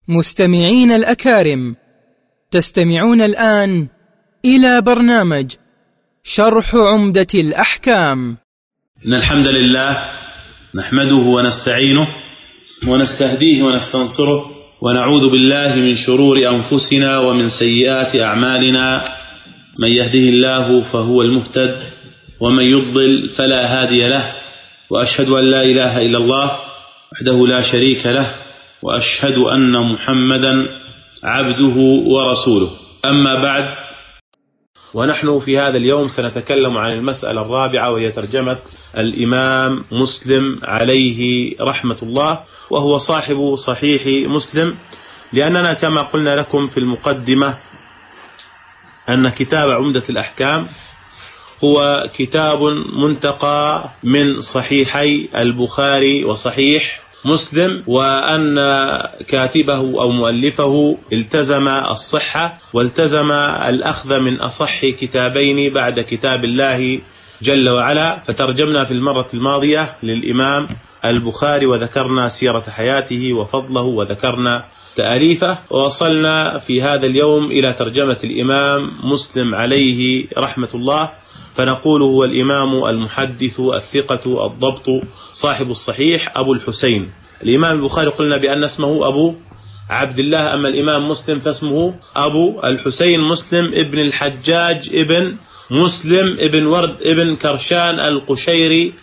مستمعين الأكارم، تستمعون الآن إلى برنامج شرح عمدة الأحكام. إن الحمد لله نحمده ونستعينه ونستهديه ونستنصره ونعوذ بالله من شرور أنفسنا ومن سيئات أعمالنا. من يهده الله فهو المهتد ومن يضلل فلا هادي له، وأشهد أن لا إله إلا الله وحده لا شريك له، وأشهد أن محمدا عبده ورسوله. أما بعد، ونحن في هذا اليوم سنتكلم عن المسألة الرابعة، وهي ترجمة الإمام مسلم عليه رحمة الله، وهو صاحب صحيح مسلم، لأننا كما قلنا لكم في المقدمة أن كتاب عمدة الأحكام هو كتاب منتقى من صحيحي البخاري وصحيح مسلم، وأن كاتبه أو مؤلفه التزم الصحة والتزم الأخذ من أصح كتابين بعد كتاب الله جل وعلا. فترجمنا في المرة الماضية للإمام البخاري وذكرنا سيرة حياته وفضله وذكرنا تأليفه، ووصلنا في هذا اليوم إلى ترجمة الإمام مسلم عليه رحمة الله، فنقول هو الإمام المحدث الثقة الضبط صاحب الصحيح أبو الحسين. الإمام البخاري قلنا بأن اسمه أبو عبد الله، أما الإمام مسلم فاسمه أبو الحسين مسلم ابن الحجاج ابن مسلم ابن ورد ابن كرشان القشيري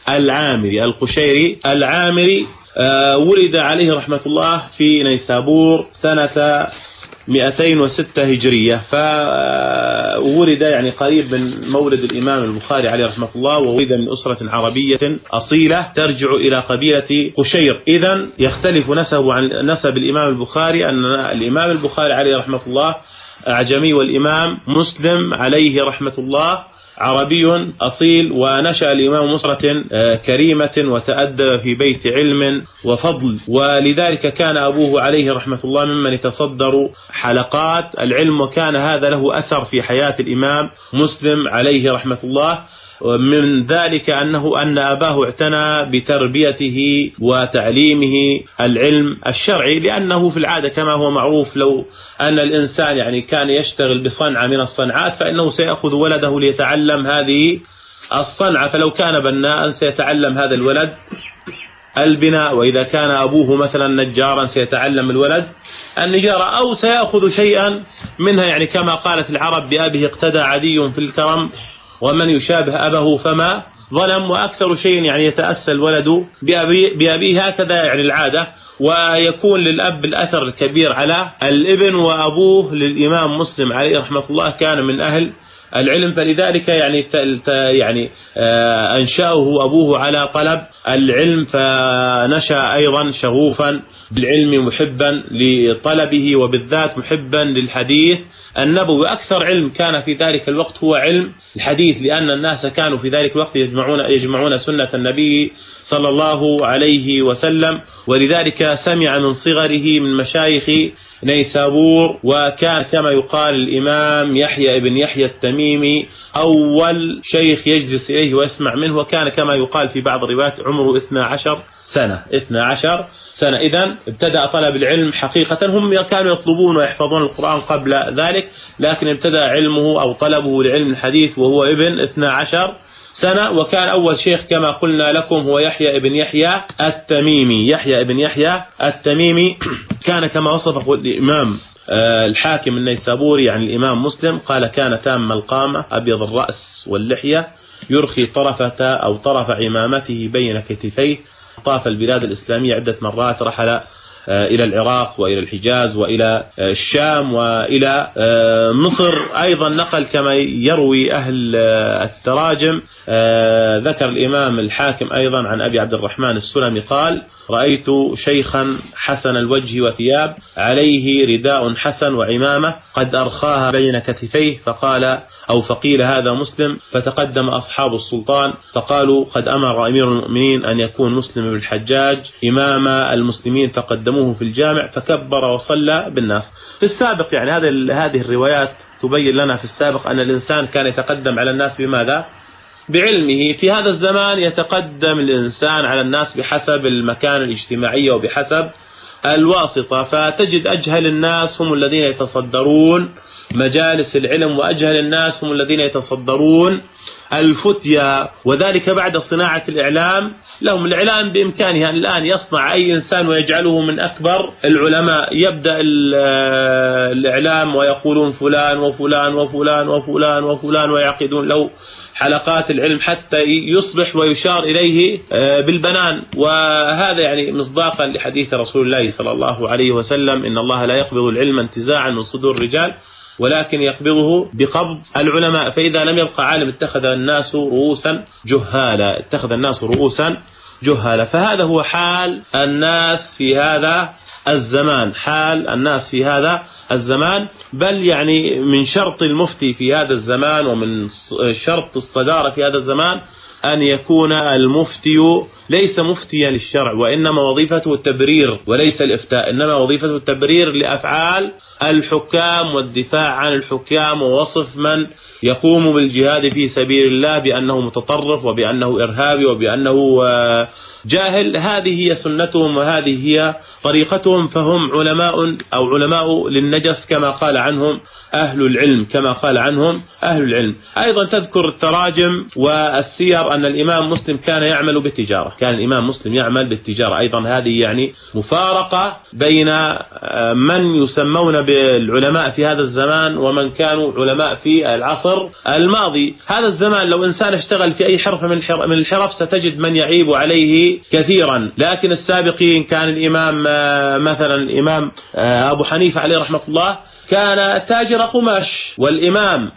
العامري. ولد عليه رحمة الله في نيسابور سنة 206 هجرية، فولد يعني قريب من مولد الإمام البخاري عليه رحمة الله، وولد من أسرة عربية أصيلة ترجع إلى قبيلة قشير. إذن يختلف نسبه عن نسب الإمام البخاري، أن الإمام البخاري عليه رحمة الله أعجمي، والإمام مسلم عليه رحمة الله عربي أصيل، ونشأ الإمام أسرة كريمة وتأدب في بيت علم وفضل، ولذلك كان أبوه عليه رحمة الله ممن يتصدر حلقات العلم، وكان هذا له أثر في حياة الإمام مسلم عليه رحمة الله. من ذلك أن أباه اعتنى بتربيته وتعليمه العلم الشرعي، لأنه في العادة كما هو معروف لو أن الإنسان يعني كان يشتغل بصنعة من الصنعات فإنه سيأخذ ولده ليتعلم هذه الصنعة، فلو كان بناء سيتعلم هذا الولد البناء، وإذا كان أبوه مثلا نجارا سيتعلم الولد النجارة، أو سيأخذ شيئا منها، يعني كما قالت العرب بأبيه اقتدى عدي في الكرم ومن يشابه أبه فما ظلم، وأكثر شيء يعني يتأسى الولد بأبيه، هكذا يعني العادة، ويكون للأب الأثر الكبير على الابن. وأبوه للإمام مسلم عليه رحمة الله كان من أهل العلم، فلذلك يعني أنشأه أبوه على طلب العلم، فنشأ أيضا شغوفا بالعلم محبا لطلبه، وبالذات محبا للحديث النبوي. أكثر علم كان في ذلك الوقت هو علم الحديث، لأن الناس كانوا في ذلك الوقت يجمعون سنة النبي صلى الله عليه وسلم، ولذلك سمع من صغره من مشايخ نيسابور، وكان كما يقال الإمام يحيى ابن يحيى التميمي أول شيخ يجلس إليه ويسمع منه، وكان كما يقال في بعض الروايات عمره 12 سنة. إذن ابتدأ طلب العلم حقيقة، هم كانوا يطلبون ويحفظون القرآن قبل ذلك، لكن ابتدأ علمه أو طلبه لعلم الحديث وهو ابن 12 سنة. وكان أول شيخ كما قلنا لكم هو يحيى ابن يحيى التميمي. كان كما وصفه الإمام الحاكم النيسابوري يعني الإمام مسلم، قال كان تام القامة أبيض الرأس واللحية، يرخي طرف عمامته بين كتفيه، طاف البلاد الإسلامية عدة مرات، رحل إلى العراق وإلى الحجاز وإلى الشام وإلى مصر أيضا. نقل كما يروي أهل التراجم، ذكر الإمام الحاكم أيضا عن أبي عبد الرحمن السلمي قال: رأيت شيخا حسن الوجه وثياب، عليه رداء حسن وعمامة قد أرخاها بين كتفيه، فقيل هذا مسلم، فتقدم أصحاب السلطان فقالوا: قد أمر أمير المؤمنين أن يكون مسلم بن الحجاج إمام المسلمين، فقدموه في الجامع فكبر وصلى بالناس. في السابق يعني هذه الروايات تبين لنا في السابق أن الإنسان كان يتقدم على الناس بماذا؟ بعلمه. في هذا الزمان يتقدم الإنسان على الناس بحسب المكان الاجتماعي وبحسب الواسطة. فتجد أجهل الناس هم الذين يتصدرون مجالس العلم، وأجهل الناس هم الذين يتصدرون الفتيا، وذلك بعد صناعة الإعلام لهم. الإعلام بإمكانه الآن يصنع أي إنسان ويجعله من أكبر العلماء. يبدأ الإعلام ويقولون فلان وفلان وفلان وفلان وفلان، ويعقدون له حلقات العلم حتى يصبح ويشار إليه بالبنان. وهذا يعني مصداقا لحديث رسول الله صلى الله عليه وسلم: إن الله لا يقبض العلم انتزاعا من صدور الرجال ولكن يقبضه بقبض العلماء. فإذا لم يبقى عالم اتخذ الناس رؤوسا جهالا، اتخذ الناس رؤوسا جهالا. فهذا هو حال الناس في هذا الزمان، حال الناس في هذا الزمان. بل يعني من شرط المفتي في هذا الزمان ومن شرط الصدارة في هذا الزمان أن يكون المفتي ليس مفتيا للشرع، وإنما وظيفته التبرير وليس الإفتاء، إنما وظيفته التبرير لأفعال الحكام والدفاع عن الحكام، ووصف من يقوم بالجهاد في سبيل الله بأنه متطرف وبأنه إرهابي وبأنه جاهل. هذه هي سنتهم وهذه هي طريقتهم. فهم علماء أو علماء للنجس كما قال عنهم أهل العلم، كما قال عنهم أهل العلم. أيضا تذكر التراجم والسير أن الإمام مسلم كان يعمل بالتجارة، كان الإمام مسلم يعمل بالتجارة. أيضا هذه يعني مفارقة بين من يسمون بالعلماء في هذا الزمان ومن كانوا علماء في العصر الماضي. هذا الزمان لو إنسان اشتغل في أي حرفة من الحرف ستجد من يعيب عليه كثيرا. لكن السابقين كان الإمام مثلا الإمام أبو حنيفة عليه رحمة الله كان تاجر قماش، والإمام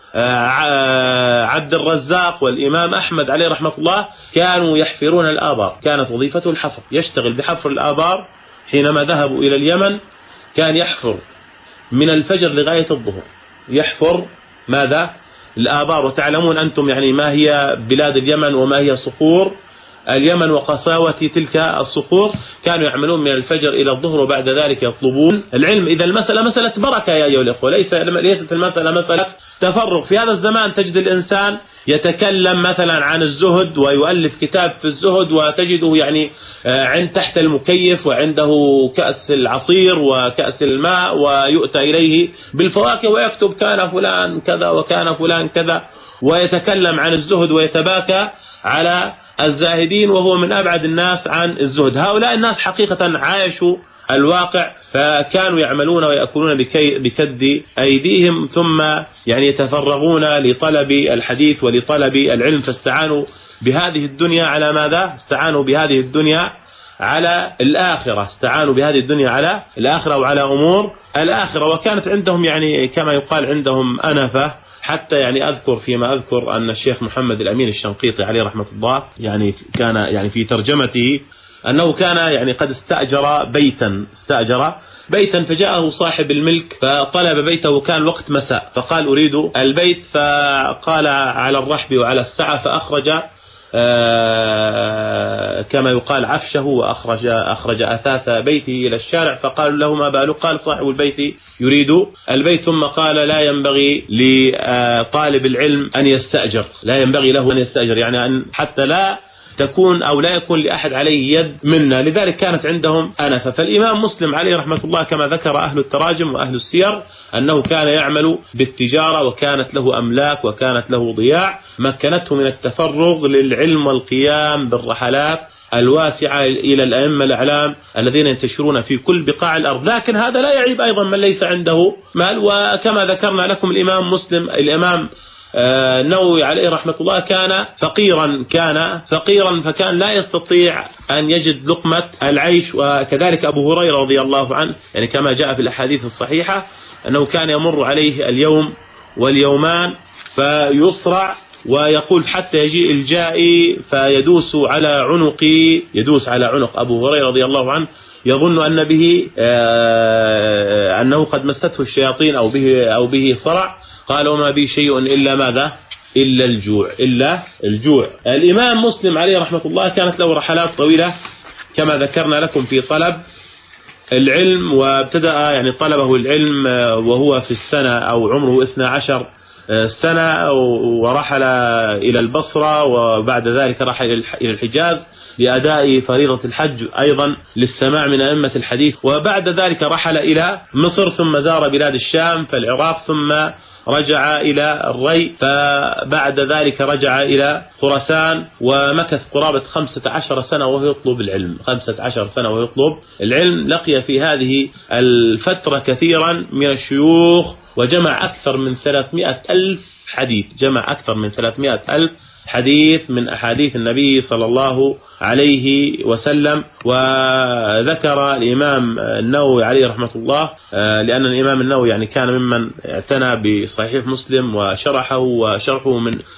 عبد الرزاق والإمام أحمد عليه رحمة الله كانوا يحفرون الآبار، كانت وظيفته الحفر، يشتغل بحفر الآبار. حينما ذهبوا إلى اليمن كان يحفر من الفجر لغاية الظهر، يحفر ماذا؟ الآبار. وتعلمون أنتم يعني ما هي بلاد اليمن وما هي صخور اليمن وقساوة تلك الصخور. كانوا يعملون من الفجر إلى الظهر وبعد ذلك يطلبون العلم. إذا المسألة مسألة بركة يا أيها الإخوة، ليست المسألة مسألة تفرغ. في هذا الزمان تجد الإنسان يتكلم مثلا عن الزهد ويؤلف كتاب في الزهد، وتجده يعني عند تحت المكيف وعنده كأس العصير وكأس الماء، ويؤتى إليه بالفواكه ويكتب كان فلان كذا وكان فلان كذا، ويتكلم عن الزهد ويتباكى على الزاهدين، وهو من أبعد الناس عن الزهد. هؤلاء الناس حقيقة عايشوا الواقع، فكانوا يعملون ويأكلون بكد أيديهم، ثم يعني يتفرغون لطلب الحديث ولطلب العلم. فاستعانوا بهذه الدنيا على ماذا؟ استعانوا بهذه الدنيا على الآخرة، استعانوا بهذه الدنيا على الآخرة وعلى أمور الآخرة. وكانت عندهم يعني كما يقال عندهم أنفة، حتى يعني أذكر فيما أذكر أن الشيخ محمد الأمين الشنقيطي عليه رحمة الله يعني كان يعني في ترجمته أنه كان يعني قد استأجر بيتا فجاءه صاحب الملك فطلب بيته، وكان وقت مساء، فقال أريد البيت، فقال على الرحب وعلى السعة، فأخرج كما يقال عفشه، وأخرج أثاث بيته إلى الشارع. فقالوا له ما بالك؟ قال صاحب البيت يريد البيت. ثم قال لا ينبغي لطالب العلم أن يستأجر، لا ينبغي له أن يستأجر، يعني أن حتى لا تكون أو لا يكون لأحد عليه يد منا. لذلك كانت عندهم أنفة. فالإمام مسلم عليه رحمة الله كما ذكر أهل التراجم وأهل السير أنه كان يعمل بالتجارة، وكانت له أملاك وكانت له ضياع مكنته من التفرغ للعلم والقيام بالرحلات الواسعة إلى الأئمة الأعلام الذين ينتشرون في كل بقاع الأرض. لكن هذا لا يعيب أيضا من ليس عنده مال. وكما ذكرنا لكم الإمام مسلم الإمام النووي عليه رحمة الله كان فقيرا فكان لا يستطيع أن يجد لقمة العيش. وكذلك أبو هريرة رضي الله عنه يعني كما جاء في الأحاديث الصحيحة أنه كان يمر عليه اليوم واليومان فيصرع، ويقول حتى يجيء الجائي فيدوس على عنق أبو هريرة رضي الله عنه، يظن أن به أنه قد مسته الشياطين أو به صرع. قال وما بي شيء إلا ماذا؟ إلا الجوع. الإمام مسلم عليه رحمة الله كانت له رحلات طويلة كما ذكرنا لكم في طلب العلم، وابتدأ يعني طلبه العلم وهو في السنة أو عمره 12 سنة ورحل إلى البصرة، وبعد ذلك رحل إلى الحجاز لأداء فريضة الحج أيضا للسماع من أئمة الحديث، وبعد ذلك رحل إلى مصر ثم زار بلاد الشام فالعراق، ثم رجع إلى الري، فبعد ذلك رجع إلى خراسان ومكث قرابة 15 سنة وهو يطلب العلم. 15 سنة وهو يطلب العلم. لقي في هذه الفترة كثيرا من الشيوخ وجمع أكثر من 300,000 حديث، جمع أكثر من 300,000 حديث من أحاديث النبي صلى الله عليه وسلم. وذكر الإمام النووي عليه رحمة الله، لأن الإمام النووي يعني كان ممن اعتنى بصحيح مسلم وشرحه، وشرحه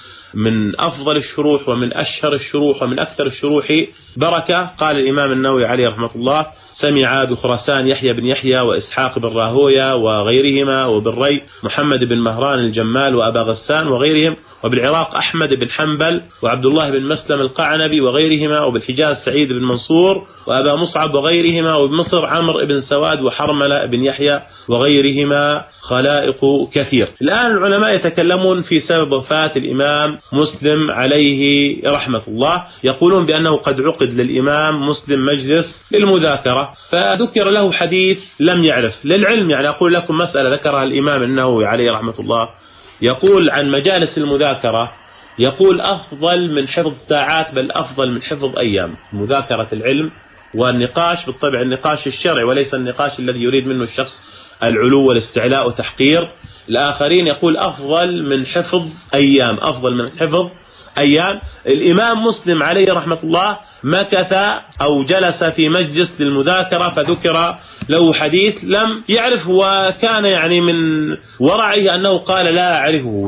من أفضل الشروح ومن أشهر الشروح ومن أكثر الشروح بركة. قال الإمام النووي عليه رحمة الله: سمع بخراسان يحيى بن يحيى وإسحاق بن راهوية وغيرهما، وبالري محمد بن مهران الجمال وأبا غسان وغيرهم، وبالعراق أحمد بن حنبل وعبد الله بن مسلم القعنبي وغيرهما، وبالحجاز سعيد بن منصور وأبا مصعب وغيرهما، وبمصر عمرو بن سواد وحرملة بن يحيى وغيرهما، خلائق كثير. الآن العلماء يتكلمون في سبب وفاة الإمام مسلم عليه رحمة الله، يقولون بأنه قد عقد للإمام مسلم مجلس للمذاكرة، فذكر له حديث لم يعرف للعلم. يعني أقول لكم مسألة ذكرها الإمام النووي عليه رحمة الله، يقول عن مجالس المذاكرة، يقول أفضل من حفظ ساعات، بل أفضل من حفظ أيام. مذاكرة العلم والنقاش، بالطبع النقاش الشرعي وليس النقاش الذي يريد منه الشخص العلو والاستعلاء وتحقير الآخرين، يقول أفضل من حفظ أيام، أفضل من حفظ أيام. الإمام مسلم عليه رحمة الله مكث أو جلس في مجلس للمذاكرة فذكر له حديث لم يعرف، وكان يعني من ورعه أنه قال لا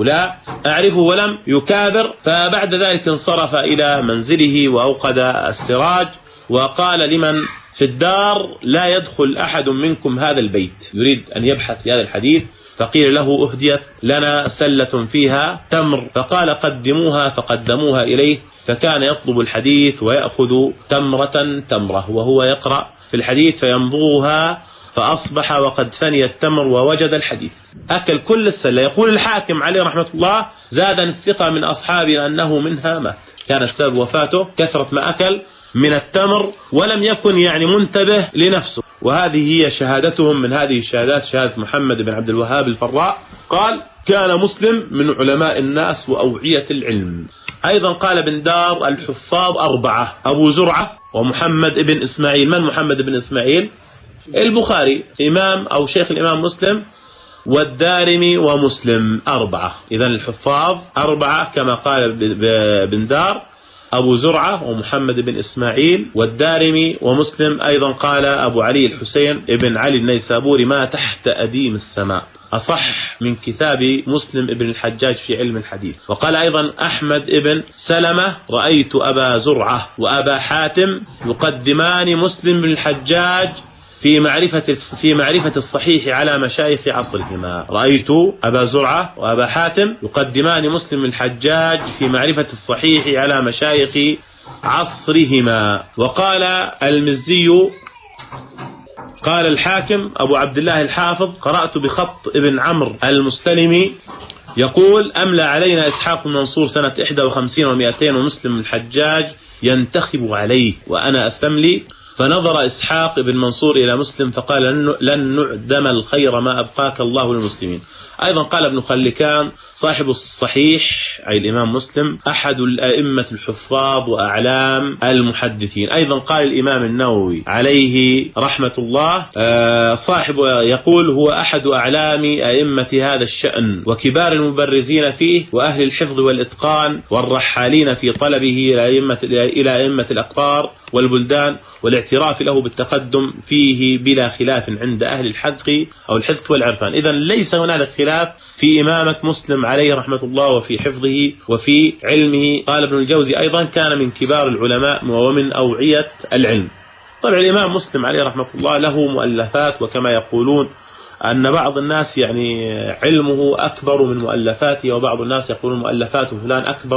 أعرفه ولم يكابر. فبعد ذلك انصرف إلى منزله وأوقد السراج وقال لمن في الدار: لا يدخل أحد منكم هذا البيت، يريد أن يبحث في هذا الحديث. فقيل له: أهديت لنا سلة فيها تمر، فقال: قدموها، فقدموها إليه، فكان يطلب الحديث ويأخذ تمرة وهو يقرأ في الحديث فيمضغها، فأصبح وقد فني التمر ووجد الحديث، أكل كل السلة. يقول الحاكم عليه رحمة الله: زادني الثقة من أصحابي أنه منها مات. كان السبب وفاته كثرة ما أكل من التمر ولم يكن يعني منتبه لنفسه. وهذه هي شهادتهم من هذه الشهادات، شهادة محمد بن عبد الوهاب الفراء، قال: كان مسلم من علماء الناس وأوعية العلم. أيضا قال بن دار: الحفاظ 4: أبو زرعة ومحمد بن إسماعيل. من محمد بن إسماعيل؟ البخاري إمام أو شيخ الإمام مسلم، والدارمي ومسلم 4. إذن الحفاظ 4 كما قال بن دار: أبو زرعة ومحمد بن إسماعيل والدارمي ومسلم. أيضا قال أبو علي الحسين ابن علي النيسابوري: ما تحت أديم السماء، أصح من كتاب مسلم ابن الحجاج في علم الحديث. وقال أيضا أحمد ابن سلمة: رأيت أبا زرعة وأبا حاتم يقدمان مسلم بن الحجاج في معرفة الصحيح على مشايخ عصرهما. رأيت أبا زرعة وأبا حاتم يقدمان مسلم الحجاج في معرفة الصحيح على مشايخ عصرهما. وقال المزي: قال الحاكم أبو عبد الله الحافظ: قرأت بخط ابن عمرو المستلمي يقول: أملى علينا إسحاق بن منصور سنة 51 و200 ومسلم الحجاج ينتخب عليه وأنا أستملي. فنظر إسحاق بن منصور إلى مسلم فقال: لن نعدم الخير ما أبقاك الله للمسلمين. أيضا قال ابن خلكان صاحب الصحيح أي الإمام مسلم أحد الأئمة الحفاظ وأعلام المحدثين. أيضا قال الإمام النووي عليه رحمة الله صاحب يقول: هو أحد أعلام أئمة هذا الشأن وكبار المبرزين فيه وأهل الحفظ والإتقان والرحالين في طلبه إلى أئمة الأقطار والبلدان، والاعتراف له بالتقدم فيه بلا خلاف عند أهل الحذق أو الحذق والعرفان. إذن ليس هنالك خلاف في إمامة مسلم عليه رحمة الله وفي حفظه وفي علمه. قال ابن الجوزي أيضا: كان من كبار العلماء ومن أوعية العلم. طبعا الإمام مسلم عليه رحمة الله له مؤلفات، وكما يقولون أن بعض الناس يعني علمه أكبر من مؤلفاته، وبعض الناس يقولون مؤلفات فلان أكبر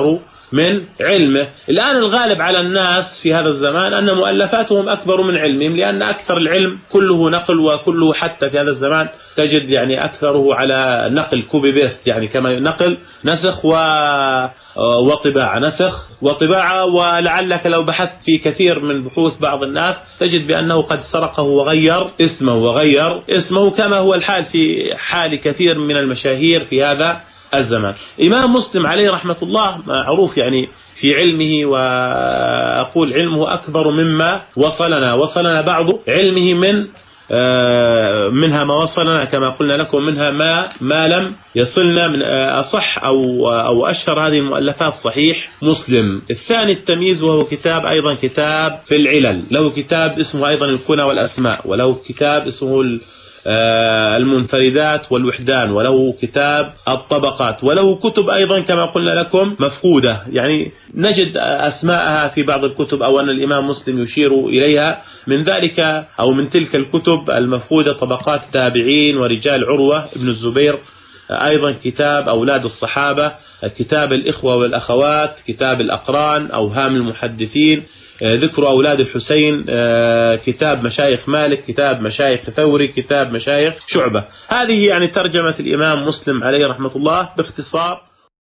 من علمه. الآن الغالب على الناس في هذا الزمان أن مؤلفاتهم أكبر من علمهم، لأن أكثر العلم كله نقل، وكله حتى في هذا الزمان تجد يعني أكثره على نقل كوبي بيست، يعني كما نقل نسخ وطباعة، نسخ وطباعة. ولعلك لو بحثت في كثير من بحوث بعض الناس تجد بأنه قد سرقه وغير اسمه كما هو الحال في حال كثير من المشاهير في هذا الزمان. إمام مسلم عليه رحمة الله معروف يعني في علمه، وأقول علمه أكبر مما وصلنا بعض علمه منها ما وصلنا كما قلنا لكم، منها ما لم يصلنا من أصح أو أشهر هذه المؤلفات صحيح مسلم. الثاني التمييز، وهو أيضا كتاب في العلل، له كتاب اسمه أيضا الكنى والأسماء، وله كتاب اسمه المنفردات والوحدان، وله كتاب الطبقات، وله كتب أيضا كما قلنا لكم مفقودة، يعني نجد أسماءها في بعض الكتب، أو أن الإمام مسلم يشير إليها. من ذلك أو من تلك الكتب المفقودة طبقات التابعين ورجال عروة ابن الزبير، أيضا كتاب أولاد الصحابة، كتاب الإخوة والأخوات، كتاب الأقران، أوهام المحدثين، ذكر أولاد الحسين، كتاب مشايخ مالك، كتاب مشايخ ثوري، كتاب مشايخ شعبة. هذه يعني ترجمة الإمام مسلم عليه رحمة الله باختصار.